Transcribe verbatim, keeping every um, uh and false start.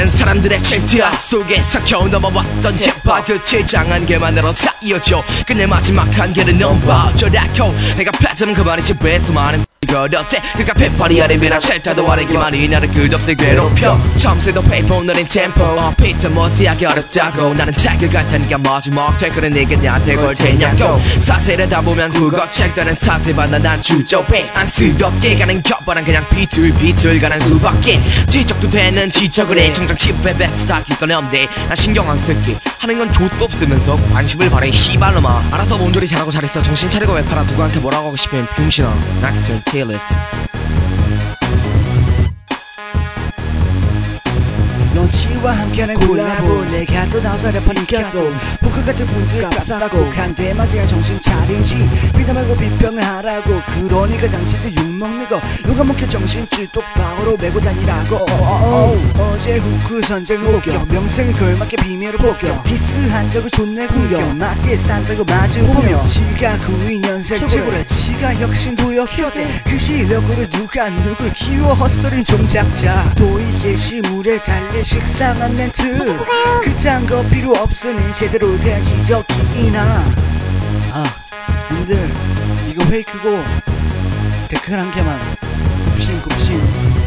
많은 사람들의 질투 속에서 겨우 넘어왔던 힙합 그 최장 한계만으로 다 이어져 끝내 마지막 한계를 넘어 저라고 내가 패자면 그만이지 왜 수많은 어렵지 그가 페퍼리 아래비랑 쉘터도 아래기만이 나를 끝없이 괴롭혀 처음새도 페이퍼 느린 템포 어 피트 모스하기 어렵다고 나는 타이거 같으니까 마지막 댓글은 네가 나한테 걸 테냐고 사세를 다 보면 그거 책다는 사세반나 난 주저뱅 안쓰럽게 가는 겹바람 그냥 비틀비틀 가는 수밖에 지적도 되는 지적을 해 정작 칩에 베스트 기건 없네 난 신경 안 쓸게 하는 건 좆도 없으면서 관심을 바래 씨발놈아 알아서 몸조리 잘하고 잘했어 정신 차리고 왜 팔아 누구한테 뭐라고 하고 싶으면 병신아 넥스트 Taylors 넌치와 함께하는 콜라보 내가 또 나서 래퍼 인격도 후크 같은 분들 값싸고 한대 맞아야 정신 차리지 비담 말고 비평을 하라고 그러니까 당신들 욕먹는 거 누가 먹혀 정신줄 똑바로 메고 다니라고 어제 후크 전쟁 목격 명생을 걸맞게 비밀을 복격 디스한 적을 존내 공격 맞게 산다고 마주보며 지가 구이 년생 최고래 지가 혁신도역 혀대 그 실력으로 누가 누굴 키워 헛소린 종잡자 도이 게시물에 달릴 식상한 멘트 그딴 거 필요 없으니 제대로 된 지적이나 아 님들 이거 페이크고 댓글 한 개만 굽신 굽신